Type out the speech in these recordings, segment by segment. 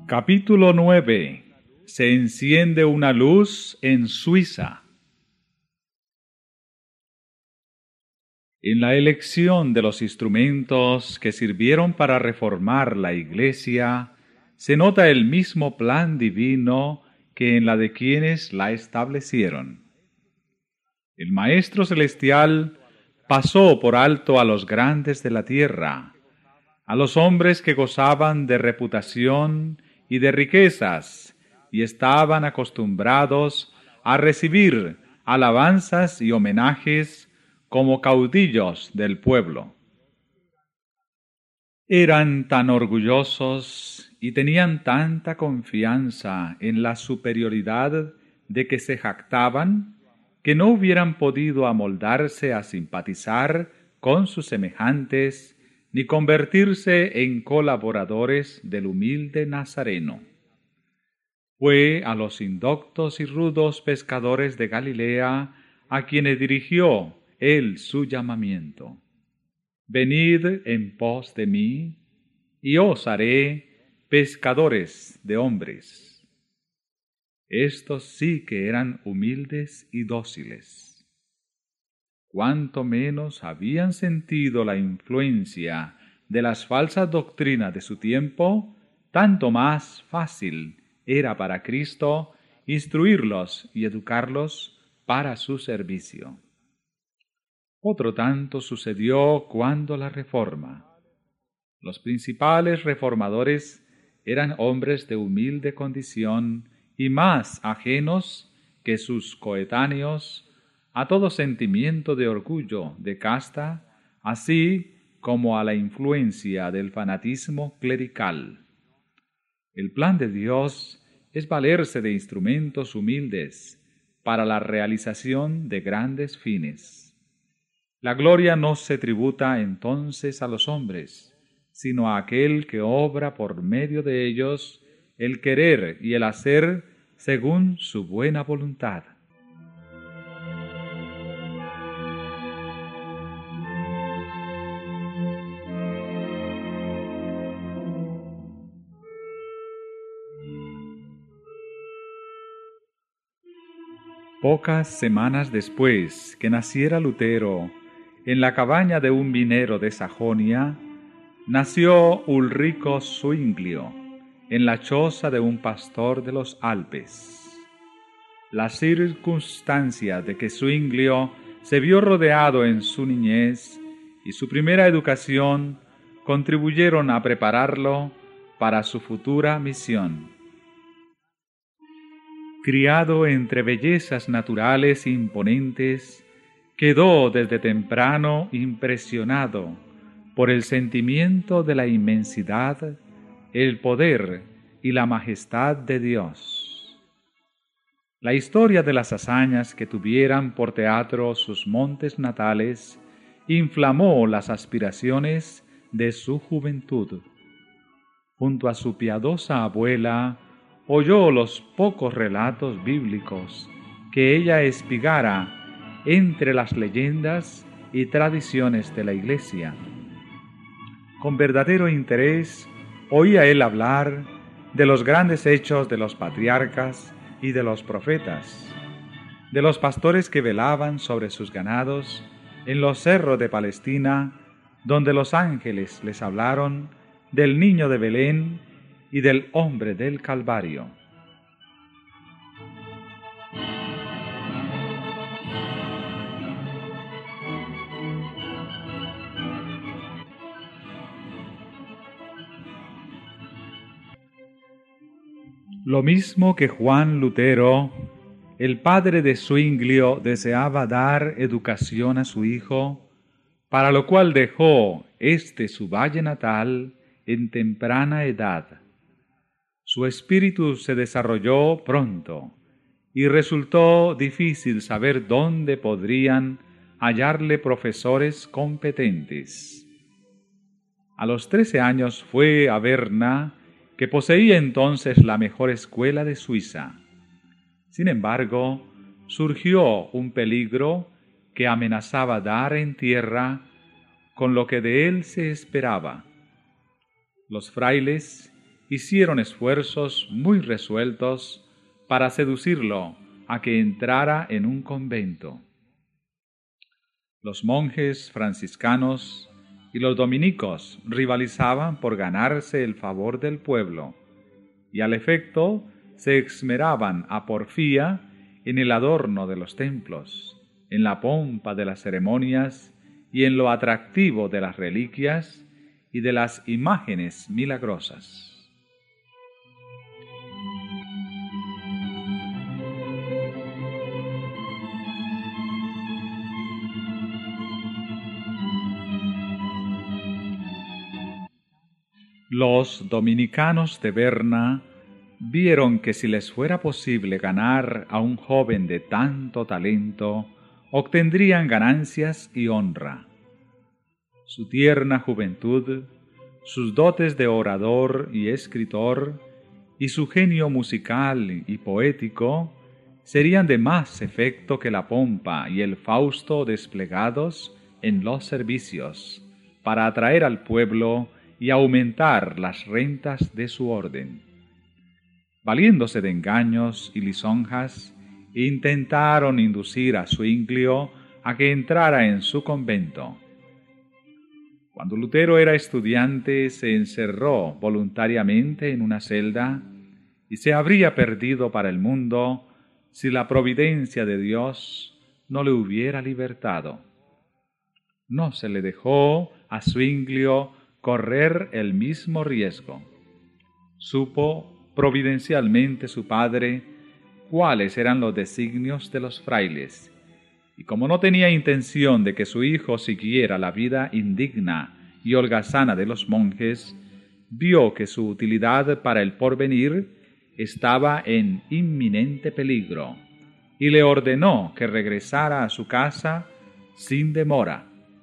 Capítulo 9. Se enciende una luz en Suiza. En la elección de los instrumentos que sirvieron para reformar la Iglesia, se nota el mismo plan divino que en la de quienes la establecieron. El Maestro Celestial pasó por alto a los grandes de la tierra, a los hombres que gozaban de reputación y de riquezas, y estaban acostumbrados a recibir alabanzas y homenajes como caudillos del pueblo. Eran tan orgullosos y tenían tanta confianza en la superioridad de que se jactaban, que no hubieran podido amoldarse a simpatizar con sus semejantes ni convertirse en colaboradores del humilde Nazareno. Fue a los indoctos y rudos pescadores de Galilea a quienes dirigió él su llamamiento. Venid en pos de mí, y os haré pescadores de hombres. Estos sí que eran humildes y dóciles. Cuánto menos habían sentido la influencia de las falsas doctrinas de su tiempo, tanto más fácil era para Cristo instruirlos y educarlos para su servicio. Otro tanto sucedió cuando la Reforma. Los principales reformadores eran hombres de humilde condición y más ajenos que sus coetáneos a todo sentimiento de orgullo, de casta, así como a la influencia del fanatismo clerical. El plan de Dios es valerse de instrumentos humildes para la realización de grandes fines. La gloria no se tributa entonces a los hombres, sino a aquel que obra por medio de ellos el querer y el hacer según su buena voluntad. Pocas semanas después que naciera Lutero, en la cabaña de un minero de Sajonia, nació Ulrico Zwinglio, en la choza de un pastor de los Alpes. La circunstancia de que Zwinglio se vio rodeado en su niñez y su primera educación contribuyeron a prepararlo para su futura misión. Criado entre bellezas naturales imponentes, quedó desde temprano impresionado por el sentimiento de la inmensidad, el poder y la majestad de Dios. La historia de las hazañas que tuvieran por teatro sus montes natales inflamó las aspiraciones de su juventud. Junto a su piadosa abuela, oyó los pocos relatos bíblicos que ella espigara entre las leyendas y tradiciones de la Iglesia. Con verdadero interés oía él hablar de los grandes hechos de los patriarcas y de los profetas, de los pastores que velaban sobre sus ganados en los cerros de Palestina, donde los ángeles les hablaron del niño de Belén y del hombre del Calvario. Lo mismo que Juan Lutero, el padre de Zwinglio deseaba dar educación a su hijo, para lo cual dejó su valle natal en temprana edad. Su espíritu se desarrolló pronto y resultó difícil saber dónde podrían hallarle profesores competentes. A los 13 años fue a Berna, que poseía entonces la mejor escuela de Suiza. Sin embargo, surgió un peligro que amenazaba dar en tierra con lo que de él se esperaba. Los frailes hicieron esfuerzos muy resueltos para seducirlo a que entrara en un convento. Los monjes franciscanos y los dominicos rivalizaban por ganarse el favor del pueblo, y al efecto se esmeraban a porfía en el adorno de los templos, en la pompa de las ceremonias y en lo atractivo de las reliquias y de las imágenes milagrosas. Los dominicanos de Berna vieron que si les fuera posible ganar a un joven de tanto talento, obtendrían ganancias y honra. Su tierna juventud, sus dotes de orador y escritor, y su genio musical y poético, serían de más efecto que la pompa y el Fausto desplegados en los servicios, para atraer al pueblo y aumentar las rentas de su orden. Valiéndose de engaños y lisonjas, intentaron inducir a Zwinglio a que entrara en su convento. Cuando Lutero era estudiante, se encerró voluntariamente en una celda y se habría perdido para el mundo si la providencia de Dios no le hubiera libertado. No se le dejó a Zwinglio correr el mismo riesgo. Supo providencialmente su padre cuáles eran los designios de los frailes, y como no tenía intención de que su hijo siguiera la vida indigna y holgazana de los monjes, vio que su utilidad para el porvenir estaba en inminente peligro, y le ordenó que regresara a su casa sin demora.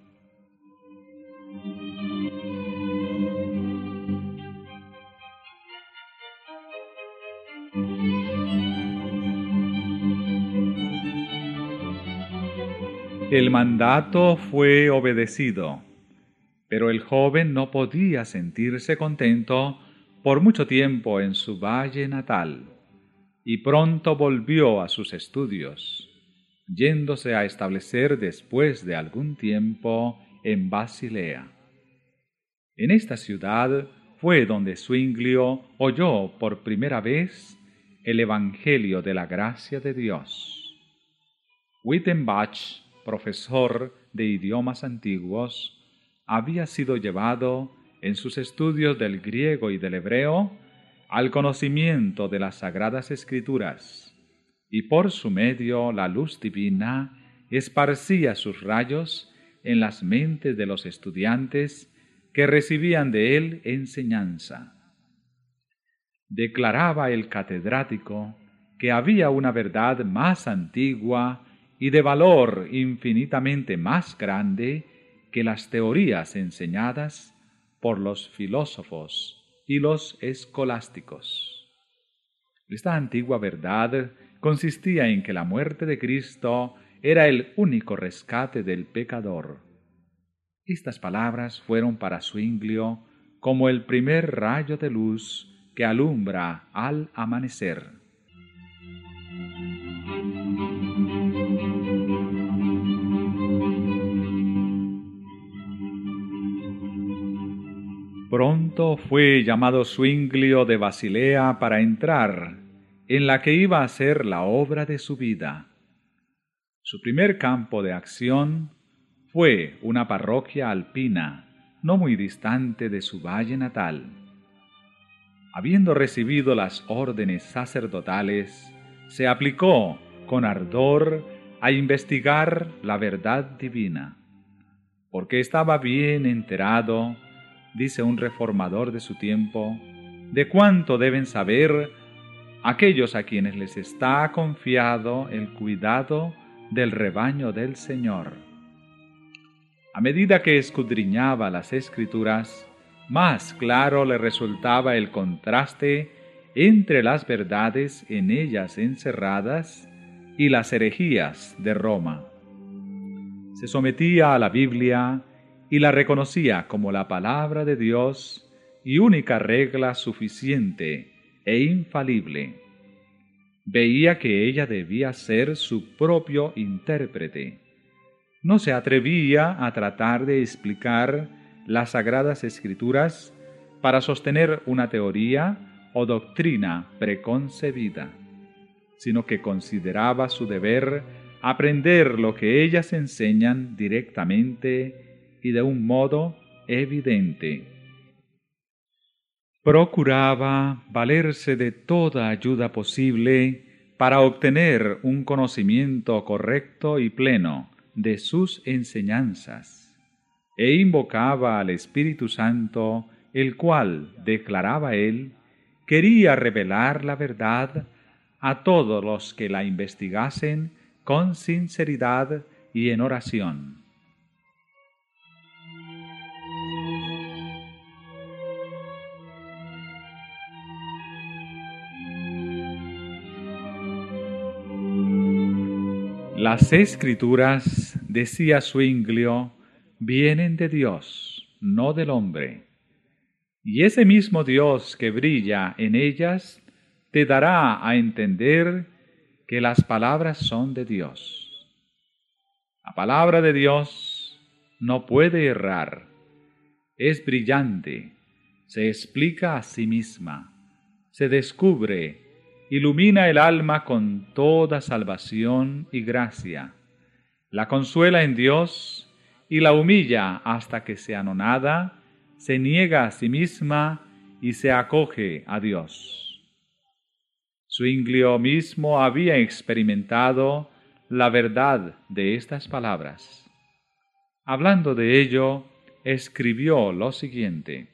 El mandato fue obedecido, pero el joven no podía sentirse contento por mucho tiempo en su valle natal, y pronto volvió a sus estudios, yéndose a establecer después de algún tiempo en Basilea. En esta ciudad fue donde Zwinglio oyó por primera vez el Evangelio de la gracia de Dios. Wittenbach, profesor de idiomas antiguos, había sido llevado en sus estudios del griego y del hebreo al conocimiento de las sagradas escrituras, y por su medio la luz divina esparcía sus rayos en las mentes de los estudiantes que recibían de él enseñanza. Declaraba el catedrático que había una verdad más antigua y de valor infinitamente más grande que las teorías enseñadas por los filósofos y los escolásticos. Esta antigua verdad consistía en que la muerte de Cristo era el único rescate del pecador. Estas palabras fueron para Zwinglio como el primer rayo de luz que alumbra al amanecer. Pronto fue llamado Zwinglio de Basilea para entrar en la que iba a ser la obra de su vida. Su primer campo de acción fue una parroquia alpina, no muy distante de su valle natal. Habiendo recibido las órdenes sacerdotales, se aplicó con ardor a investigar la verdad divina, porque estaba bien enterado, dice un reformador de su tiempo, de cuánto deben saber aquellos a quienes les está confiado el cuidado del rebaño del Señor. A medida que escudriñaba las Escrituras, más claro le resultaba el contraste entre las verdades en ellas encerradas y las herejías de Roma. Se sometía a la Biblia y la reconocía como la palabra de Dios y única regla suficiente e infalible. Veía que ella debía ser su propio intérprete. No se atrevía a tratar de explicar las Sagradas Escrituras para sostener una teoría o doctrina preconcebida, sino que consideraba su deber aprender lo que ellas enseñan directamente y de un modo evidente. Procuraba valerse de toda ayuda posible para obtener un conocimiento correcto y pleno de sus enseñanzas, e invocaba al Espíritu Santo, el cual, declaraba él, quería revelar la verdad a todos los que la investigasen con sinceridad y en oración. Las Escrituras, decía Zwinglio, vienen de Dios, no del hombre. Y ese mismo Dios que brilla en ellas te dará a entender que las palabras son de Dios. La palabra de Dios no puede errar, es brillante, se explica a sí misma, se descubre, ilumina el alma con toda salvación y gracia, la consuela en Dios y la humilla hasta que se anonada, se niega a sí misma y se acoge a Dios. Zwinglio mismo había experimentado la verdad de estas palabras. Hablando de ello, escribió lo siguiente: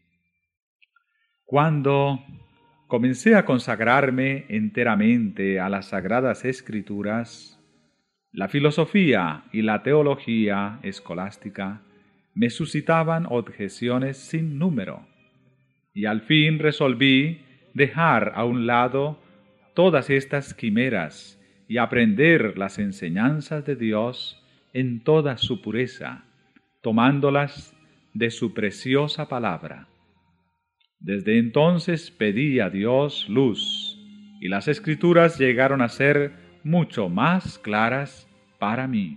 Cuando comencé a consagrarme enteramente a las Sagradas Escrituras, la filosofía y la teología escolástica me suscitaban objeciones sin número, y al fin resolví dejar a un lado todas estas quimeras y aprender las enseñanzas de Dios en toda su pureza, tomándolas de su preciosa palabra. Desde entonces pedí a Dios luz, y las Escrituras llegaron a ser mucho más claras para mí.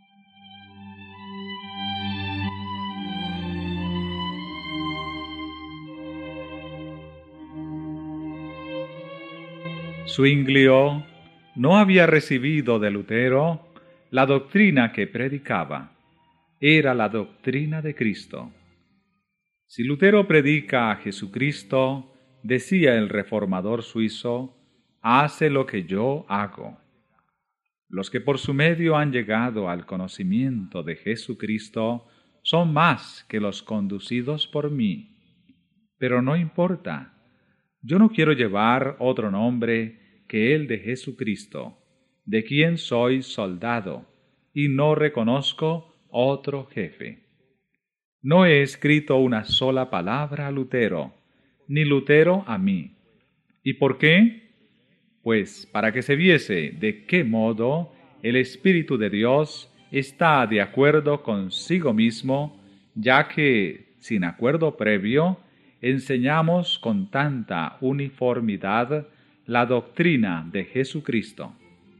Zwinglio no había recibido de Lutero la doctrina que predicaba, era la doctrina de Cristo. Si Lutero predica a Jesucristo, decía el reformador suizo, hace lo que yo hago. Los que por su medio han llegado al conocimiento de Jesucristo son más que los conducidos por mí. Pero no importa, yo no quiero llevar otro nombre que el de Jesucristo, de quien soy soldado, y no reconozco otro jefe. No he escrito una sola palabra a Lutero, ni Lutero a mí. ¿Y por qué? Pues para que se viese de qué modo el Espíritu de Dios está de acuerdo consigo mismo, ya que, sin acuerdo previo, enseñamos con tanta uniformidad la doctrina de Jesucristo.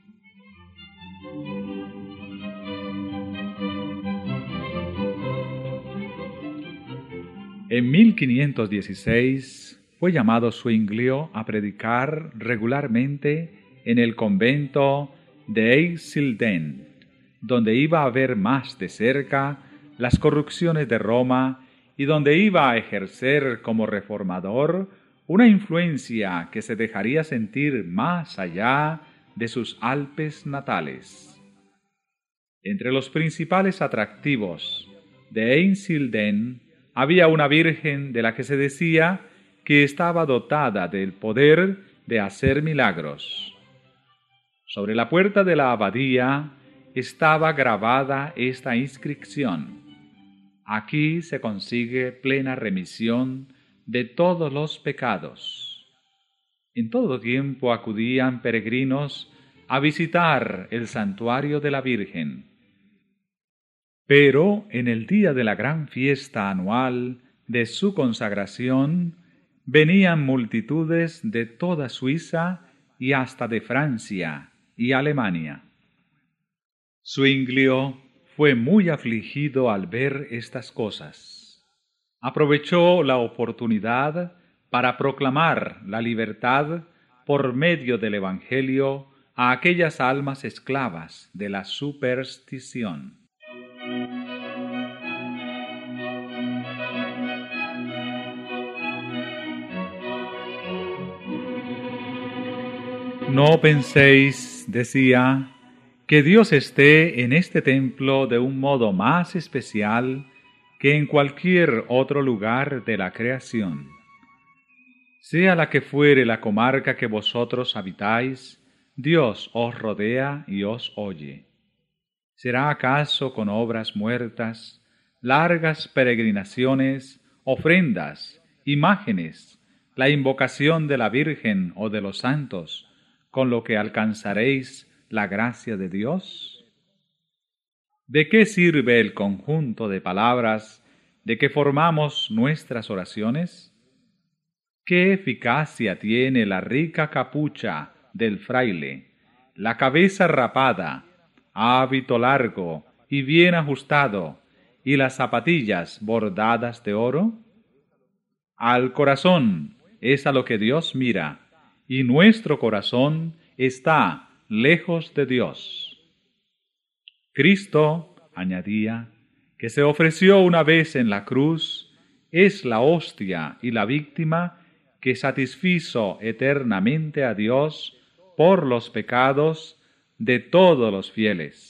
En 1516 fue llamado Zwinglio a predicar regularmente en el convento de Eisleben, donde iba a ver más de cerca las corrupciones de Roma y donde iba a ejercer como reformador una influencia que se dejaría sentir más allá de sus Alpes natales. Entre los principales atractivos de Eisleben había una virgen de la que se decía que estaba dotada del poder de hacer milagros. Sobre la puerta de la abadía estaba grabada esta inscripción: aquí se consigue plena remisión de todos los pecados. En todo tiempo acudían peregrinos a visitar el santuario de la Virgen. Pero en el día de la gran fiesta anual de su consagración, venían multitudes de toda Suiza y hasta de Francia y Alemania. Zuinglio fue muy afligido al ver estas cosas. Aprovechó la oportunidad para proclamar la libertad por medio del Evangelio a aquellas almas esclavas de la superstición. No penséis, decía, que Dios esté en este templo de un modo más especial que en cualquier otro lugar de la creación. Sea la que fuere la comarca que vosotros habitáis, Dios os rodea y os oye. ¿Será acaso con obras muertas, largas peregrinaciones, ofrendas, imágenes, la invocación de la Virgen o de los santos, con lo que alcanzaréis la gracia de Dios? ¿De qué sirve el conjunto de palabras de que formamos nuestras oraciones? ¿Qué eficacia tiene la rica capucha del fraile, la cabeza rapada, hábito largo y bien ajustado, y las zapatillas bordadas de oro? Al corazón es a lo que Dios mira, y nuestro corazón está lejos de Dios. Cristo, añadía, que se ofreció una vez en la cruz, es la hostia y la víctima que satisfizo eternamente a Dios por los pecados de todos los fieles.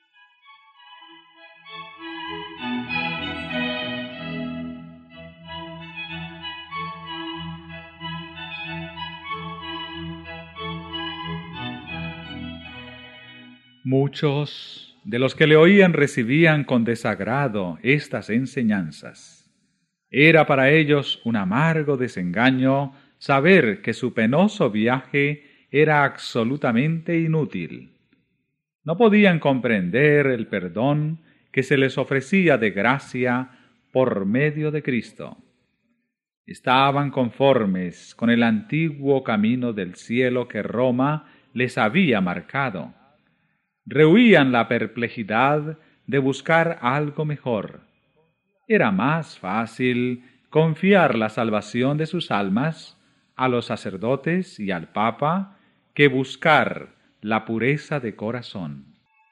Muchos de los que le oían recibían con desagrado estas enseñanzas. Era para ellos un amargo desengaño saber que su penoso viaje era absolutamente inútil. No podían comprender el perdón que se les ofrecía de gracia por medio de Cristo. Estaban conformes con el antiguo camino del cielo que Roma les había marcado. Rehuían la perplejidad de buscar algo mejor. Era más fácil confiar la salvación de sus almas a los sacerdotes y al Papa que buscar la pureza de corazón.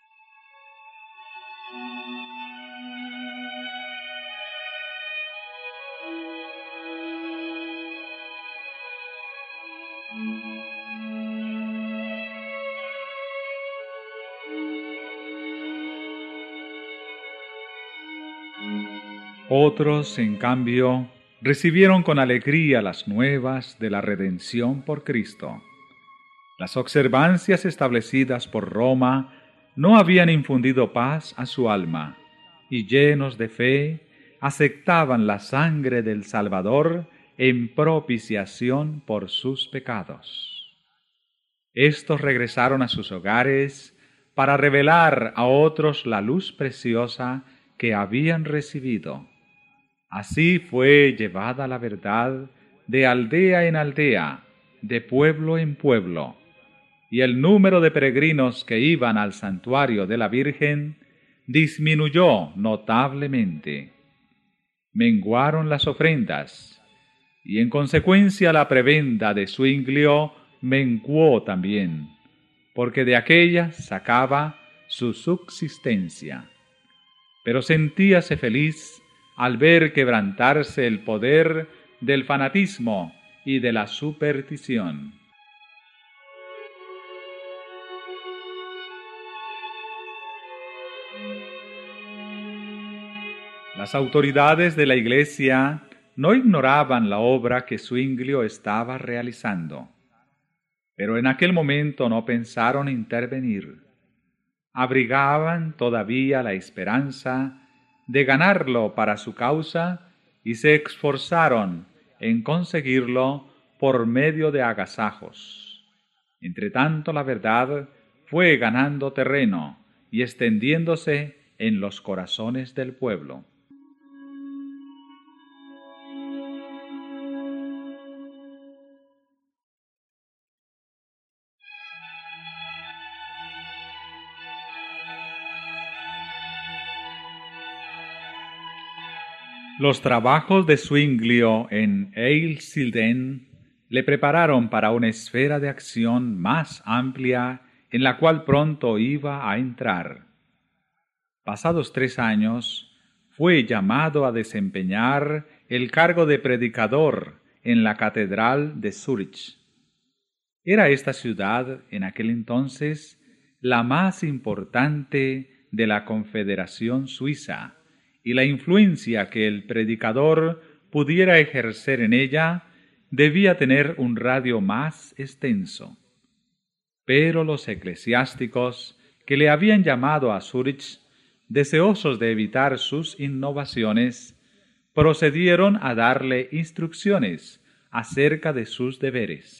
Otros, en cambio, recibieron con alegría las nuevas de la redención por Cristo. Las observancias establecidas por Roma no habían infundido paz a su alma, y llenos de fe, aceptaban la sangre del Salvador en propiciación por sus pecados. Estos regresaron a sus hogares para revelar a otros la luz preciosa que habían recibido. Así fue llevada la verdad de aldea en aldea, de pueblo en pueblo, y el número de peregrinos que iban al santuario de la Virgen disminuyó notablemente. Menguaron las ofrendas, y en consecuencia la prebenda de Zuinglio menguó también, porque de aquella sacaba su subsistencia. Pero sentíase feliz al ver quebrantarse el poder del fanatismo y de la superstición. Las autoridades de la Iglesia no ignoraban la obra que Zuinglio estaba realizando, pero en aquel momento no pensaron intervenir. Abrigaban todavía la esperanza de ganarlo para su causa y se esforzaron en conseguirlo por medio de agasajos. Entretanto, la verdad fue ganando terreno y extendiéndose en los corazones del pueblo. Los trabajos de Zwinglio en Eilsilden le prepararon para una esfera de acción más amplia en la cual pronto iba a entrar. Pasados 3 años, fue llamado a desempeñar el cargo de predicador en la catedral de Zúrich. Era esta ciudad, en aquel entonces, la más importante de la Confederación Suiza, y la influencia que el predicador pudiera ejercer en ella debía tener un radio más extenso. Pero los eclesiásticos que le habían llamado a Zúrich, deseosos de evitar sus innovaciones, procedieron a darle instrucciones acerca de sus deberes.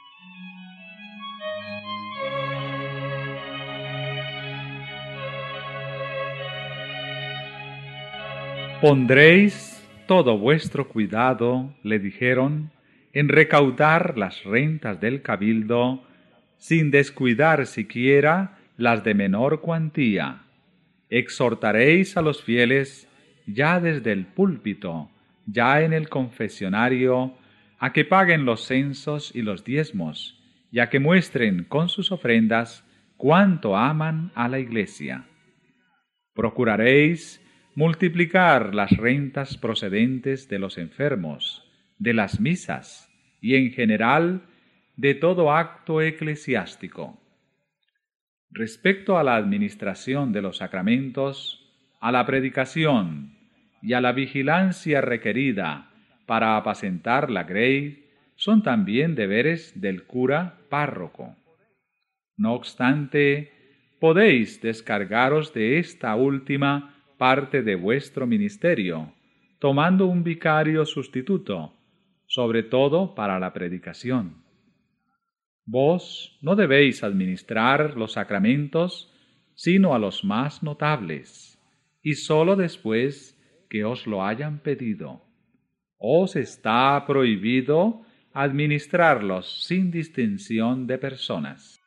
Pondréis todo vuestro cuidado, le dijeron, en recaudar las rentas del cabildo, sin descuidar siquiera las de menor cuantía. Exhortaréis a los fieles, ya desde el púlpito, ya en el confesionario, a que paguen los censos y los diezmos, y a que muestren con sus ofrendas cuánto aman a la Iglesia. Procuraréis multiplicar las rentas procedentes de los enfermos, de las misas y en general de todo acto eclesiástico. Respecto a la administración de los sacramentos, a la predicación y a la vigilancia requerida para apacentar la grey, son también deberes del cura párroco. No obstante, podéis descargaros de esta última parte de vuestro ministerio, tomando un vicario sustituto, sobre todo para la predicación. Vos no debéis administrar los sacramentos, sino a los más notables, y sólo después que os lo hayan pedido. Os está prohibido administrarlos sin distinción de personas.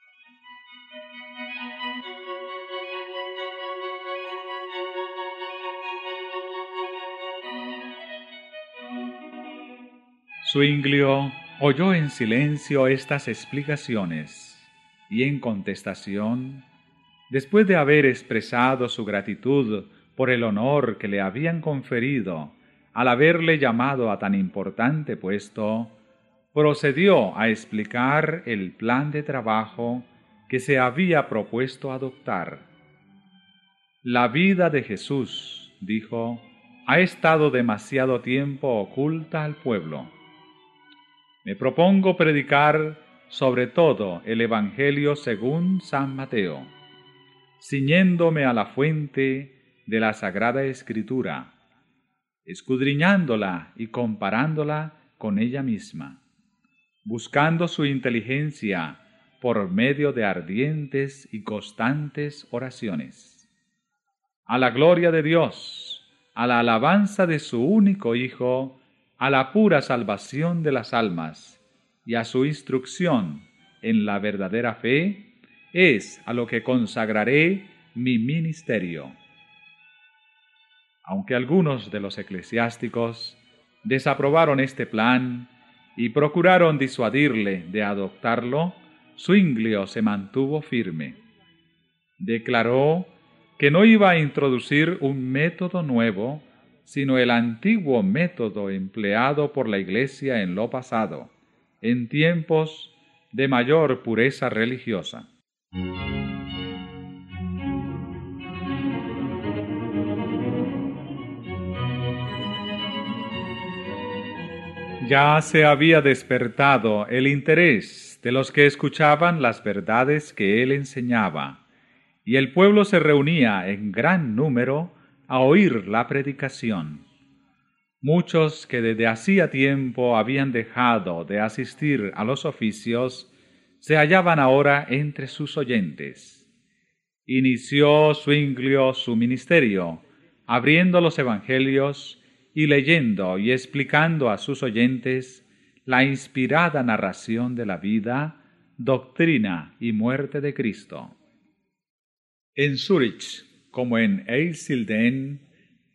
Zwinglio oyó en silencio estas explicaciones y en contestación, después de haber expresado su gratitud por el honor que le habían conferido al haberle llamado a tan importante puesto, procedió a explicar el plan de trabajo que se había propuesto adoptar. La vida de Jesús, dijo, ha estado demasiado tiempo oculta al pueblo. Me propongo predicar sobre todo el Evangelio según San Mateo, ciñéndome a la fuente de la Sagrada Escritura, escudriñándola y comparándola con ella misma, buscando su inteligencia por medio de ardientes y constantes oraciones. A la gloria de Dios, a la alabanza de su único Hijo, a la pura salvación de las almas y a su instrucción en la verdadera fe, es a lo que consagraré mi ministerio. Aunque algunos de los eclesiásticos desaprobaron este plan y procuraron disuadirle de adoptarlo, Zwinglio se mantuvo firme. Declaró que no iba a introducir un método nuevo, sino el antiguo método empleado por la Iglesia en lo pasado, en tiempos de mayor pureza religiosa. Ya se había despertado el interés de los que escuchaban las verdades que él enseñaba, y el pueblo se reunía en gran número a oír la predicación. Muchos que desde hacía tiempo habían dejado de asistir a los oficios se hallaban ahora entre sus oyentes. Inició Zwinglio su ministerio, abriendo los evangelios y leyendo y explicando a sus oyentes la inspirada narración de la vida, doctrina y muerte de Cristo. En Zúrich, como en Eisleben,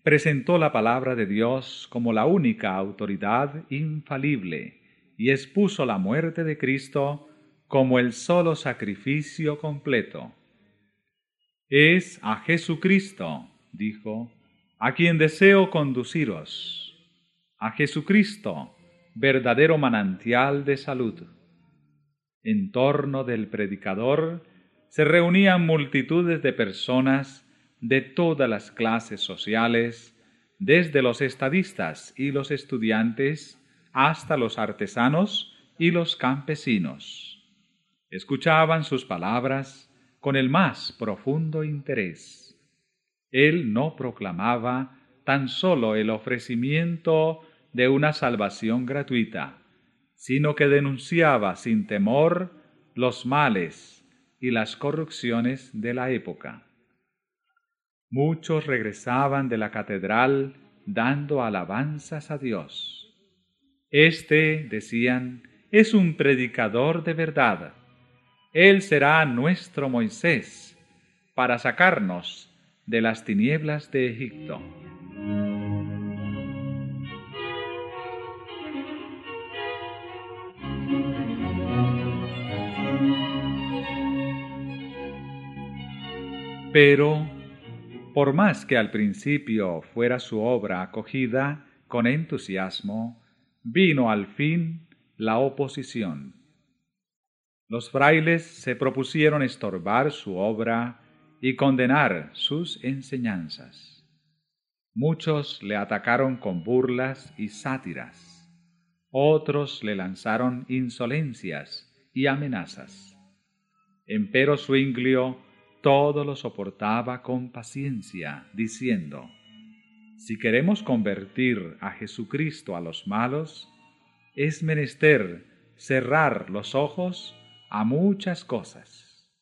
presentó la palabra de Dios como la única autoridad infalible y expuso la muerte de Cristo como el solo sacrificio completo. Es a Jesucristo, dijo, a quien deseo conduciros, a Jesucristo, verdadero manantial de salud. En torno del predicador se reunían multitudes de personas de todas las clases sociales, desde los estadistas y los estudiantes hasta los artesanos y los campesinos. Escuchaban sus palabras con el más profundo interés. Él no proclamaba tan solo el ofrecimiento de una salvación gratuita, sino que denunciaba sin temor los males y las corrupciones de la época. Muchos regresaban de la catedral dando alabanzas a Dios. Este, decían, es un predicador de verdad. Él será nuestro Moisés para sacarnos de las tinieblas de Egipto. Pero, por más que al principio fuera su obra acogida con entusiasmo, vino al fin la oposición. Los frailes se propusieron estorbar su obra y condenar sus enseñanzas. Muchos le atacaron con burlas y sátiras. Otros le lanzaron insolencias y amenazas. Empero Zwinglio todo lo soportaba con paciencia, diciendo: si queremos convertir a Jesucristo a los malos, es menester cerrar los ojos a muchas cosas.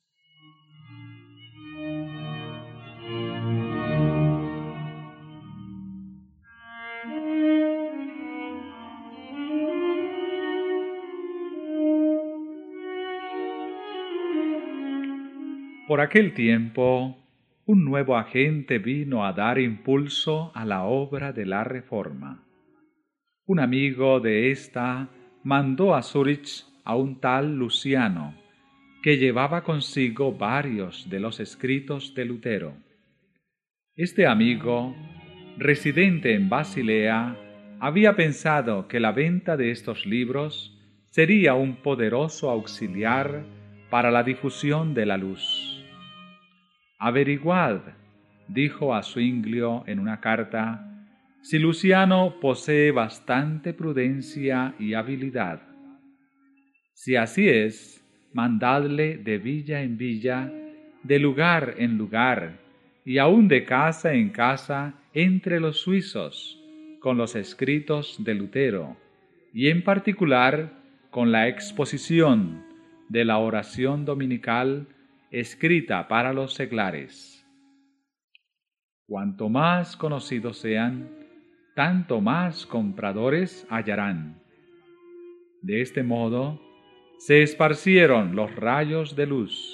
Por aquel tiempo, un nuevo agente vino a dar impulso a la obra de la Reforma. Un amigo de ésta mandó a Zúrich a un tal Luciano, que llevaba consigo varios de los escritos de Lutero. Este amigo, residente en Basilea, había pensado que la venta de estos libros sería un poderoso auxiliar para la difusión de la luz. Averiguad, dijo a Zwinglio en una carta, si Luciano posee bastante prudencia y habilidad. Si así es, mandadle de villa en villa, de lugar en lugar, y aun de casa en casa entre los suizos, con los escritos de Lutero, y en particular con la exposición de la oración dominical escrita para los seglares. Cuanto más conocidos sean, tanto más compradores hallarán. De este modo, se esparcieron los rayos de luz.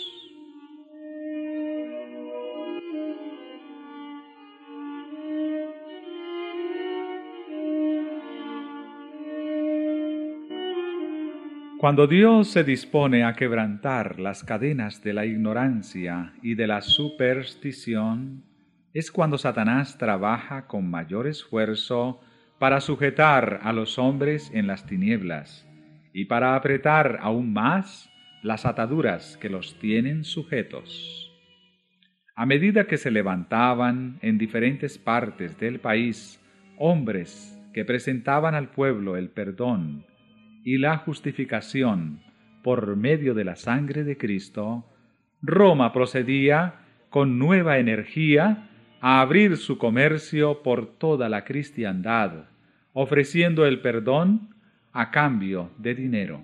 Cuando Dios se dispone a quebrantar las cadenas de la ignorancia y de la superstición, es cuando Satanás trabaja con mayor esfuerzo para sujetar a los hombres en las tinieblas y para apretar aún más las ataduras que los tienen sujetos. A medida que se levantaban en diferentes partes del país hombres que presentaban al pueblo el perdón y la justificación por medio de la sangre de Cristo, Roma procedía con nueva energía a abrir su comercio por toda la cristiandad, ofreciendo el perdón a cambio de dinero.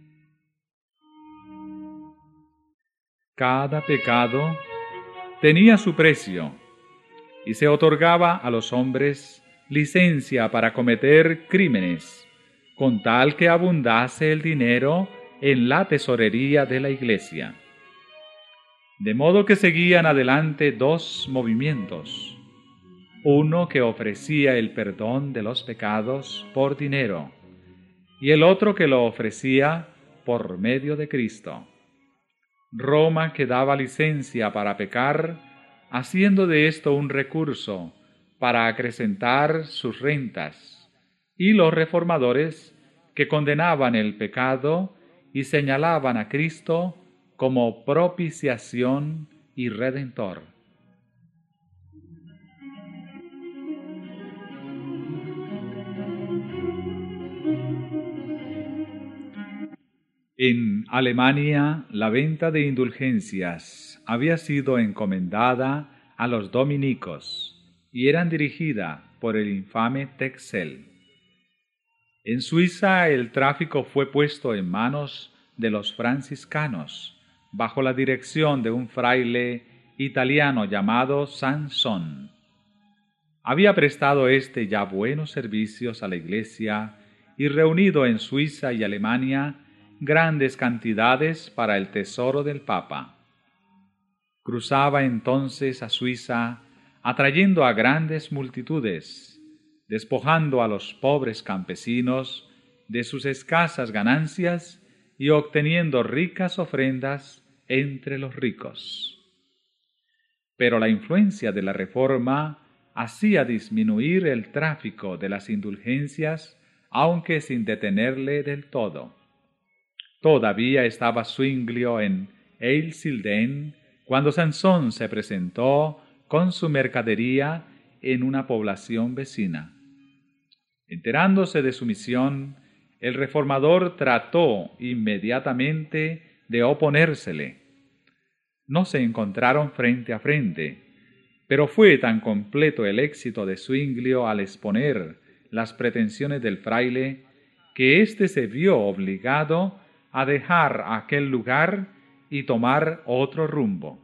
Cada pecado tenía su precio y se otorgaba a los hombres licencia para cometer crímenes, con tal que abundase el dinero en la tesorería de la Iglesia. De modo que seguían adelante dos movimientos: uno que ofrecía el perdón de los pecados por dinero, y el otro que lo ofrecía por medio de Cristo. Roma que daba licencia para pecar, haciendo de esto un recurso para acrecentar sus rentas, y los reformadores que condenaban el pecado y señalaban a Cristo como propiciación y redentor. En Alemania, la venta de indulgencias había sido encomendada a los dominicos y eran dirigida por el infame Texel. En Suiza, el tráfico fue puesto en manos de los franciscanos, bajo la dirección de un fraile italiano llamado Sansón. Había prestado éste ya buenos servicios a la Iglesia y reunido en Suiza y Alemania grandes cantidades para el tesoro del Papa. Cruzaba entonces a Suiza, atrayendo a grandes multitudes, despojando a los pobres campesinos de sus escasas ganancias y obteniendo ricas ofrendas entre los ricos. Pero la influencia de la Reforma hacía disminuir el tráfico de las indulgencias, aunque sin detenerle del todo. Todavía estaba Zuinglio en Eisleben cuando Sansón se presentó con su mercadería en una población vecina. Enterándose de su misión, el reformador trató inmediatamente de oponérsele. No se encontraron frente a frente, pero fue tan completo el éxito de Zuinglio al exponer las pretensiones del fraile que éste se vio obligado a dejar aquel lugar y tomar otro rumbo.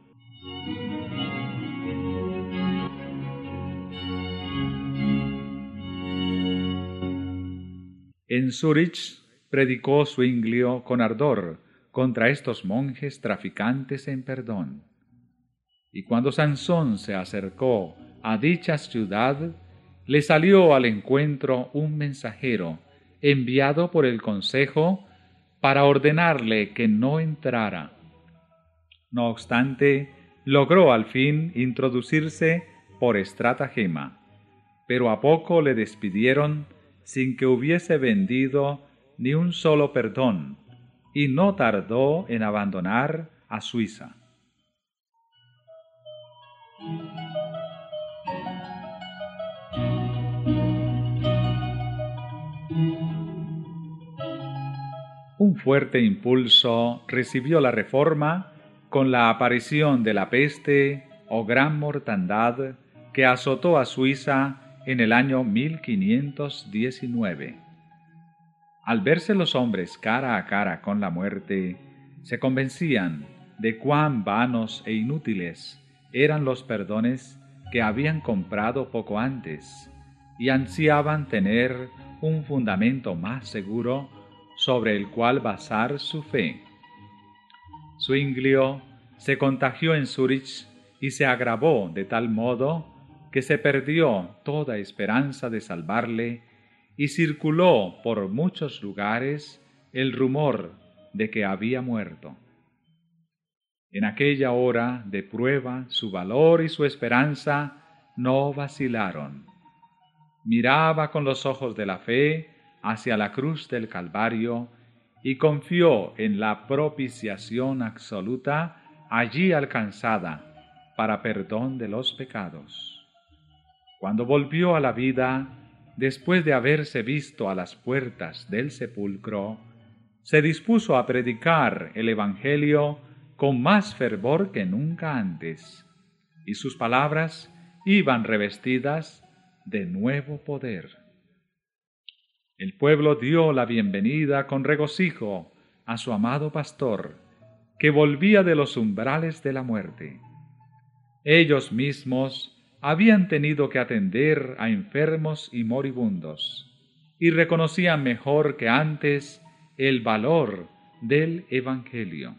En Zúrich predicó Zuinglio con ardor contra estos monjes traficantes en perdón. Y cuando Sansón se acercó a dicha ciudad, le salió al encuentro un mensajero enviado por el consejo para ordenarle que no entrara. No obstante, logró al fin introducirse por estratagema, pero a poco le despidieron sin que hubiese vendido ni un solo perdón, y no tardó en abandonar a Suiza. Un fuerte impulso recibió la Reforma con la aparición de la peste o gran mortandad que azotó a Suiza en el año 1519. Al verse los hombres cara a cara con la muerte, se convencían de cuán vanos e inútiles eran los perdones que habían comprado poco antes y ansiaban tener un fundamento más seguro sobre el cual basar su fe. Zuinglio se contagió en Zúrich y se agravó de tal modo que se perdió toda esperanza de salvarle y circuló por muchos lugares el rumor de que había muerto. En aquella hora de prueba su valor y su esperanza no vacilaron. Miraba con los ojos de la fe hacia la cruz del Calvario y confió en la propiciación absoluta allí alcanzada para perdón de los pecados. Cuando volvió a la vida, después de haberse visto a las puertas del sepulcro, se dispuso a predicar el Evangelio con más fervor que nunca antes, y sus palabras iban revestidas de nuevo poder. El pueblo dio la bienvenida con regocijo a su amado pastor, que volvía de los umbrales de la muerte. Ellos mismos habían tenido que atender a enfermos y moribundos, y reconocían mejor que antes el valor del Evangelio.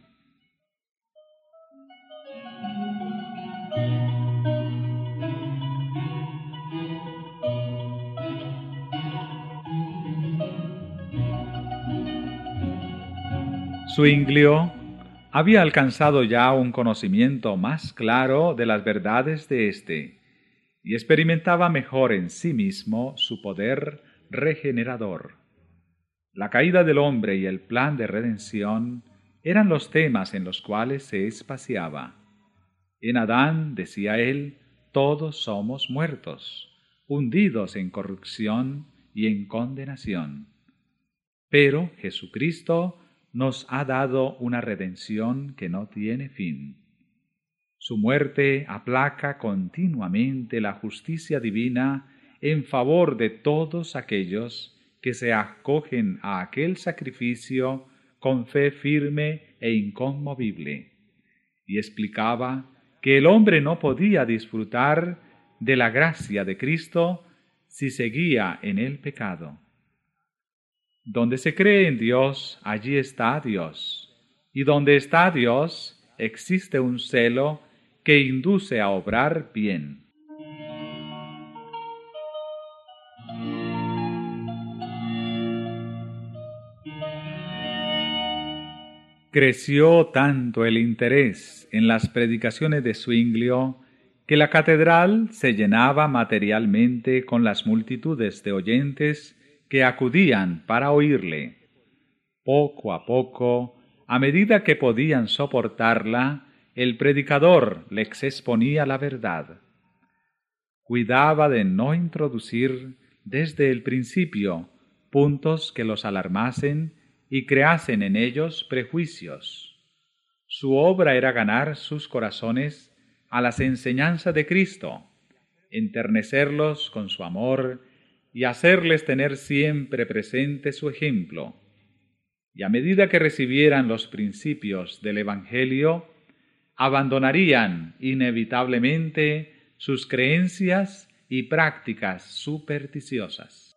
Zwinglio había alcanzado ya un conocimiento más claro de las verdades de éste y experimentaba mejor en sí mismo su poder regenerador. La caída del hombre y el plan de redención eran los temas en los cuales se espaciaba. En Adán, decía él, todos somos muertos, hundidos en corrupción y en condenación. Pero Jesucristo nos ha dado una redención que no tiene fin. Su muerte aplaca continuamente la justicia divina en favor de todos aquellos que se acogen a aquel sacrificio con fe firme e inconmovible. Y explicaba que el hombre no podía disfrutar de la gracia de Cristo si seguía en el pecado. Donde se cree en Dios, allí está Dios. Y donde está Dios, existe un celo que induce a obrar bien. Creció tanto el interés en las predicaciones de Zwinglio que la catedral se llenaba materialmente con las multitudes de oyentes que acudían para oírle. Poco a poco, a medida que podían soportarla, el predicador les exponía la verdad. Cuidaba de no introducir desde el principio puntos que los alarmasen y creasen en ellos prejuicios. Su obra era ganar sus corazones a las enseñanzas de Cristo, enternecerlos con su amor y hacerles tener siempre presente su ejemplo. Y a medida que recibieran los principios del Evangelio, abandonarían inevitablemente sus creencias y prácticas supersticiosas.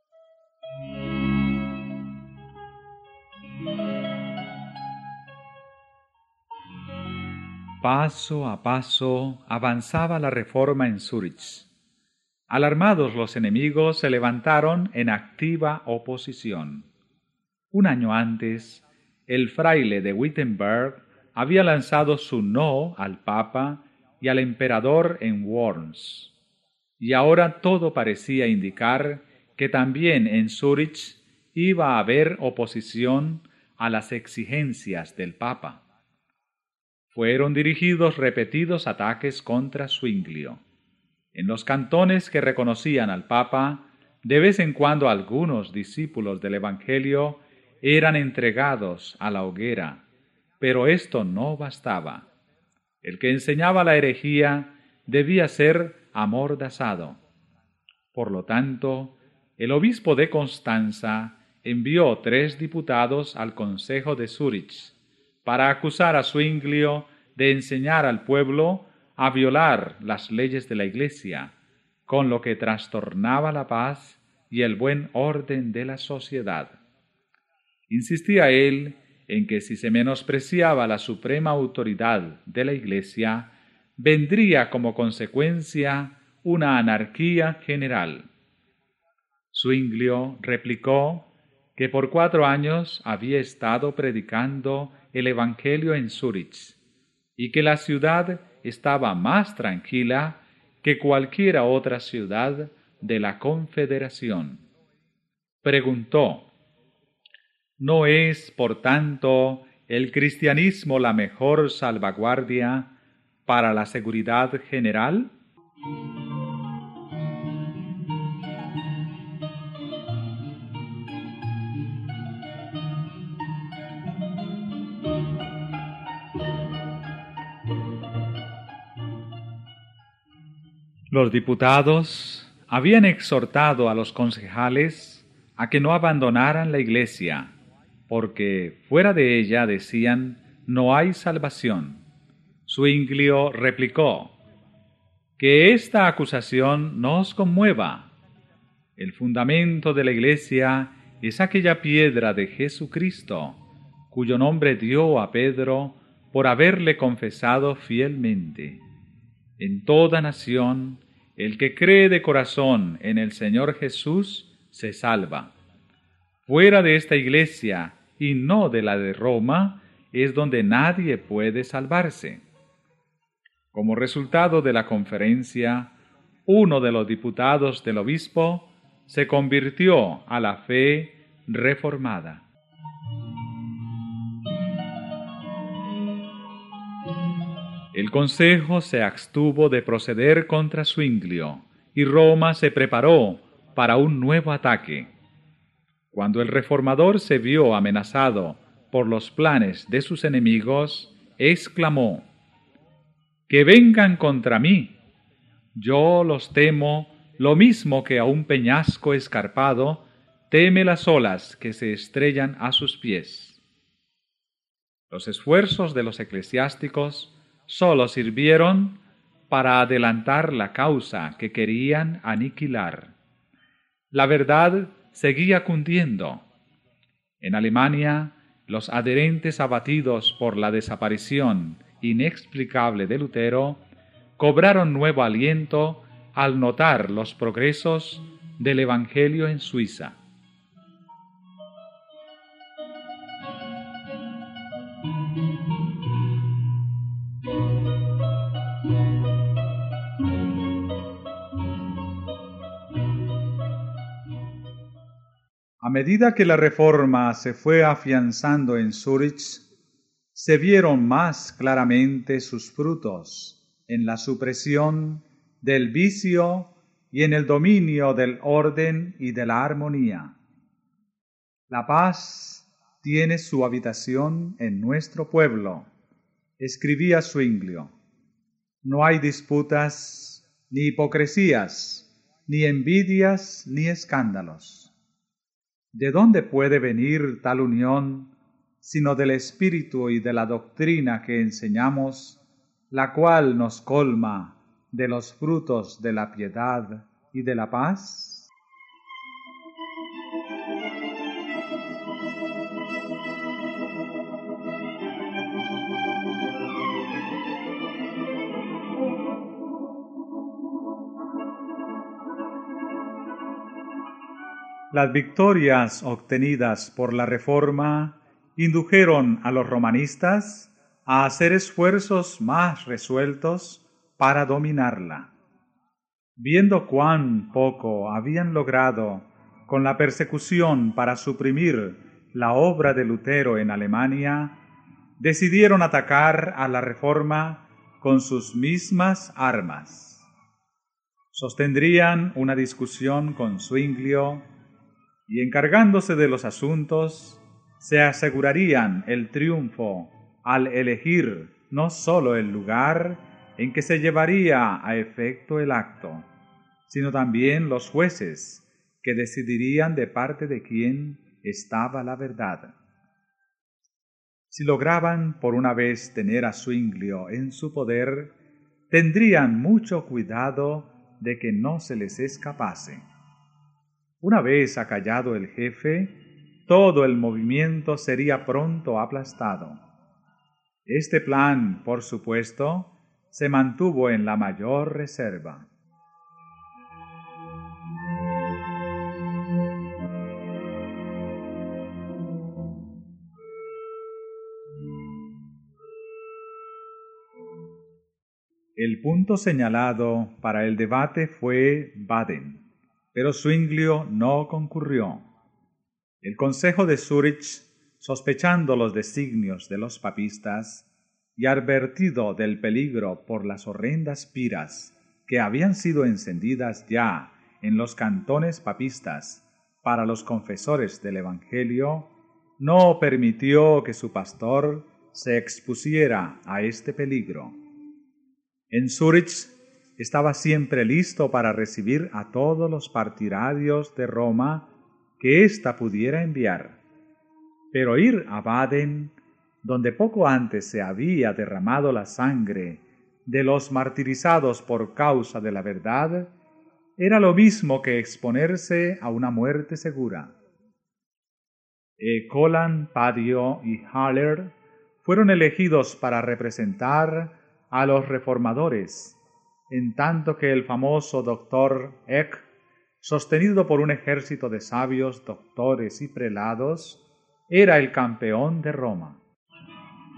Paso a paso avanzaba la reforma en Zúrich. Alarmados los enemigos se levantaron en activa oposición. Un año antes, el fraile de Wittenberg había lanzado su no al Papa y al emperador en Worms, y ahora todo parecía indicar que también en Zúrich iba a haber oposición a las exigencias del Papa. Fueron dirigidos repetidos ataques contra Zwinglio. En los cantones que reconocían al Papa, de vez en cuando algunos discípulos del Evangelio eran entregados a la hoguera, pero esto no bastaba. El que enseñaba la herejía debía ser amordazado. Por lo tanto, el obispo de Constanza envió 3 diputados al Consejo de Zúrich para acusar a Zwinglio de enseñar al pueblo a violar las leyes de la Iglesia, con lo que trastornaba la paz y el buen orden de la sociedad. Insistía él en que si se menospreciaba la suprema autoridad de la Iglesia, vendría como consecuencia una anarquía general. Zwinglio replicó que por 4 años había estado predicando el Evangelio en Zúrich y que la ciudad estaba más tranquila que cualquiera otra ciudad de la Confederación. Preguntó: ¿no es, por tanto, el cristianismo la mejor salvaguardia para la seguridad general? Los diputados habían exhortado a los concejales a que no abandonaran la Iglesia, porque fuera de ella, decían, no hay salvación. Zwinglio replicó: que esta acusación no os conmueva. El fundamento de la Iglesia es aquella piedra de Jesucristo, cuyo nombre dio a Pedro por haberle confesado fielmente. En toda nación, el que cree de corazón en el Señor Jesús se salva. Fuera de esta Iglesia, y no de la de Roma, es donde nadie puede salvarse. Como resultado de la conferencia, uno de los diputados del obispo se convirtió a la fe reformada. El consejo se abstuvo de proceder contra Zuinglio y Roma se preparó para un nuevo ataque. Cuando el reformador se vio amenazado por los planes de sus enemigos, exclamó: «¡Que vengan contra mí! Yo los temo lo mismo que a un peñasco escarpado teme las olas que se estrellan a sus pies». Los esfuerzos de los eclesiásticos solo sirvieron para adelantar la causa que querían aniquilar. La verdad seguía cundiendo. En Alemania, los adherentes abatidos por la desaparición inexplicable de Lutero cobraron nuevo aliento al notar los progresos del Evangelio en Suiza. A medida que la reforma se fue afianzando en Zúrich, se vieron más claramente sus frutos en la supresión del vicio y en el dominio del orden y de la armonía. La paz tiene su habitación en nuestro pueblo, escribía Zuinglio. No hay disputas, ni hipocresías, ni envidias, ni escándalos. ¿De dónde puede venir tal unión, sino del espíritu y de la doctrina que enseñamos, la cual nos colma de los frutos de la piedad y de la paz? Las victorias obtenidas por la Reforma indujeron a los romanistas a hacer esfuerzos más resueltos para dominarla. Viendo cuán poco habían logrado con la persecución para suprimir la obra de Lutero en Alemania, decidieron atacar a la Reforma con sus mismas armas. Sostendrían una discusión con Zuinglio y, encargándose de los asuntos, se asegurarían el triunfo al elegir no sólo el lugar en que se llevaría a efecto el acto, sino también los jueces que decidirían de parte de quién estaba la verdad. Si lograban por una vez tener a Zuinglio en su poder, tendrían mucho cuidado de que no se les escapase. Una vez acallado el jefe, todo el movimiento sería pronto aplastado. Este plan, por supuesto, se mantuvo en la mayor reserva. El punto señalado para el debate fue Baden, pero Zuinglio no concurrió. El Consejo de Zúrich, sospechando los designios de los papistas y advertido del peligro por las horrendas piras que habían sido encendidas ya en los cantones papistas para los confesores del Evangelio, no permitió que su pastor se expusiera a este peligro. En Zúrich estaba siempre listo para recibir a todos los partidarios de Roma que ésta pudiera enviar. Pero ir a Baden, donde poco antes se había derramado la sangre de los martirizados por causa de la verdad, era lo mismo que exponerse a una muerte segura. Colin, Padio y Haller fueron elegidos para representar a los reformadores, en tanto que el famoso doctor Eck, sostenido por un ejército de sabios, doctores y prelados, era el campeón de Roma.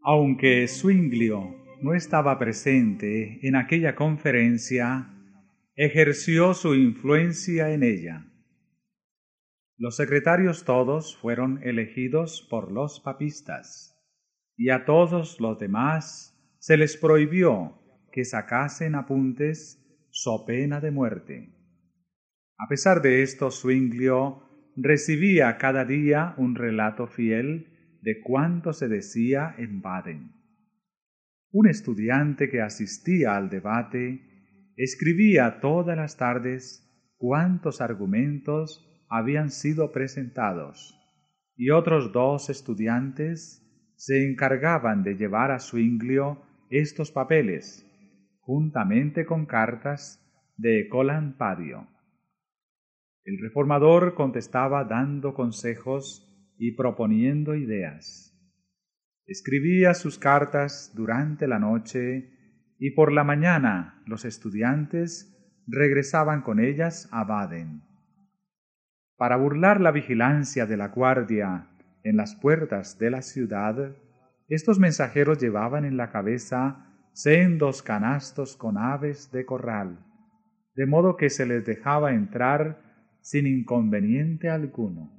Aunque Zuinglio no estaba presente en aquella conferencia, ejerció su influencia en ella. Los secretarios todos fueron elegidos por los papistas, y a todos los demás se les prohibió que sacasen apuntes so pena de muerte. A pesar de esto, Zuinglio recibía cada día un relato fiel de cuanto se decía en Baden. Un estudiante que asistía al debate escribía todas las tardes cuántos argumentos habían sido presentados, y otros 2 estudiantes se encargaban de llevar a Zuinglio estos papeles, juntamente con cartas de Ecolampadio. El reformador contestaba dando consejos y proponiendo ideas. Escribía sus cartas durante la noche y por la mañana los estudiantes regresaban con ellas a Baden. Para burlar la vigilancia de la guardia en las puertas de la ciudad, estos mensajeros llevaban en la cabeza sendos canastos con aves de corral, de modo que se les dejaba entrar sin inconveniente alguno.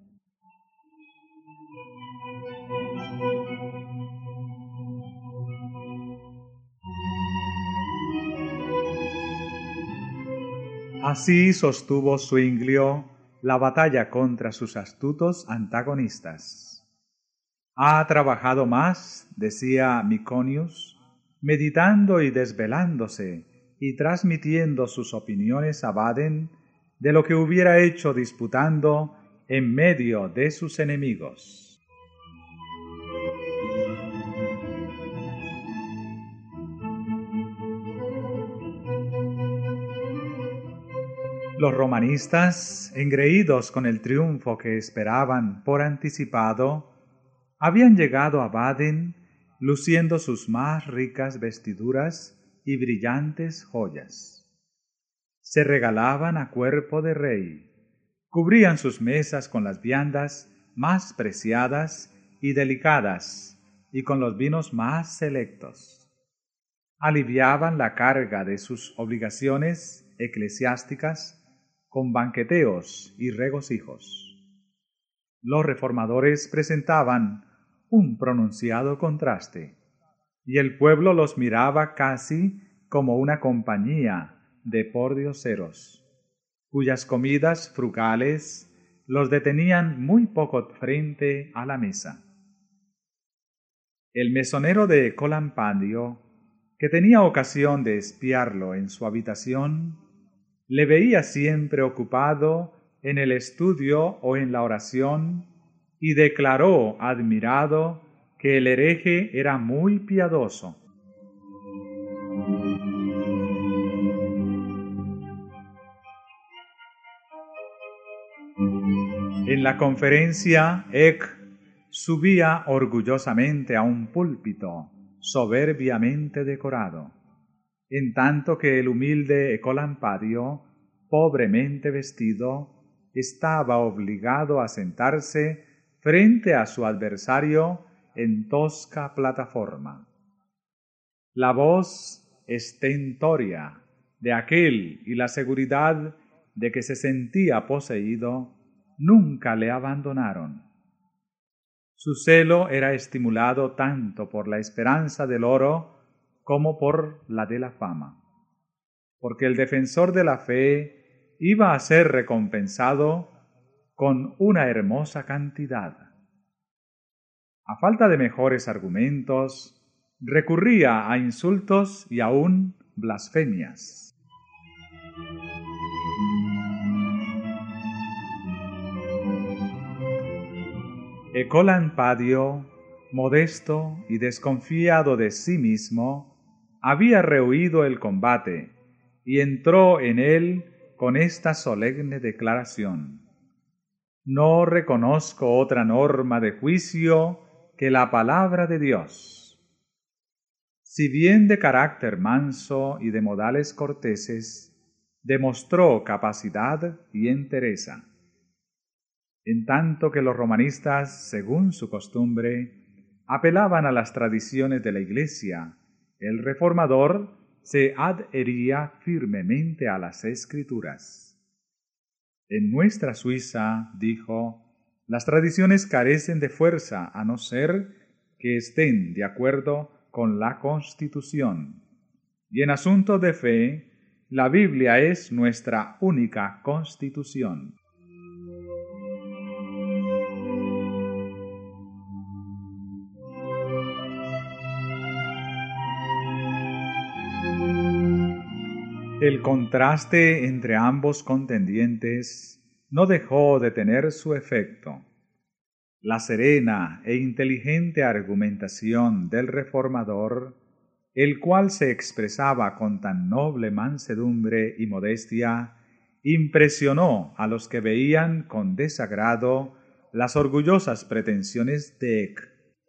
Así sostuvo Zuinglio la batalla contra sus astutos antagonistas. Ha trabajado más, decía Miconius, meditando y desvelándose y transmitiendo sus opiniones a Baden, de lo que hubiera hecho disputando en medio de sus enemigos. Los romanistas, engreídos con el triunfo que esperaban por anticipado, habían llegado a Baden luciendo sus más ricas vestiduras y brillantes joyas. Se regalaban a cuerpo de rey, cubrían sus mesas con las viandas más preciadas y delicadas y con los vinos más selectos. Aliviaban la carga de sus obligaciones eclesiásticas con banqueteos y regocijos. Los reformadores presentaban un pronunciado contraste, y el pueblo los miraba casi como una compañía de pordioseros, cuyas comidas frugales los detenían muy poco frente a la mesa. El mesonero de Ecolampadio, que tenía ocasión de espiarlo en su habitación, le veía siempre ocupado en el estudio o en la oración y declaró admirado que el hereje era muy piadoso. En la conferencia, Eck subía orgullosamente a un púlpito soberbiamente decorado, en tanto que el humilde Ecolampadio, pobremente vestido, estaba obligado a sentarse frente a su adversario en tosca plataforma. La voz estentórea de aquel y la seguridad de que se sentía poseído nunca le abandonaron. Su celo era estimulado tanto por la esperanza del oro como por la de la fama, porque el defensor de la fe iba a ser recompensado con una hermosa cantidad. A falta de mejores argumentos, recurría a insultos y aún blasfemias. Ecolampadio, modesto y desconfiado de sí mismo, había rehuido el combate y entró en él con esta solemne declaración: no reconozco otra norma de juicio que la palabra de Dios. Si bien de carácter manso y de modales corteses, demostró capacidad y entereza. En tanto que los romanistas, según su costumbre, apelaban a las tradiciones de la Iglesia, el reformador se adhería firmemente a las Escrituras. En nuestra Suiza, dijo, las tradiciones carecen de fuerza a no ser que estén de acuerdo con la Constitución. Y en asuntos de fe, la Biblia es nuestra única Constitución. El contraste entre ambos contendientes no dejó de tener su efecto. La serena e inteligente argumentación del reformador, el cual se expresaba con tan noble mansedumbre y modestia, impresionó a los que veían con desagrado las orgullosas pretensiones de Eck.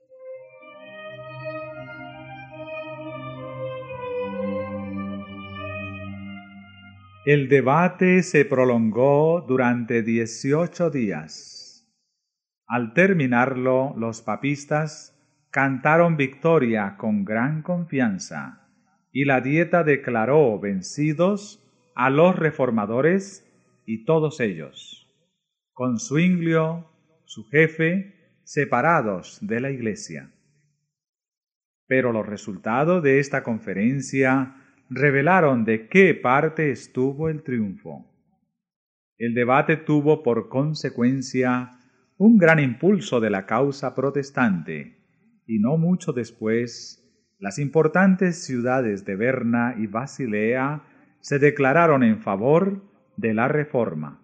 El debate se prolongó durante 18 días. Al terminarlo, los papistas cantaron victoria con gran confianza, y la Dieta declaró vencidos a los reformadores y todos ellos, con Zwinglio, su jefe, separados de la Iglesia. Pero los resultados de esta conferencia revelaron de qué parte estuvo el triunfo. El debate tuvo por consecuencia un gran impulso de la causa protestante, y no mucho después, las importantes ciudades de Berna y Basilea se declararon en favor de la Reforma.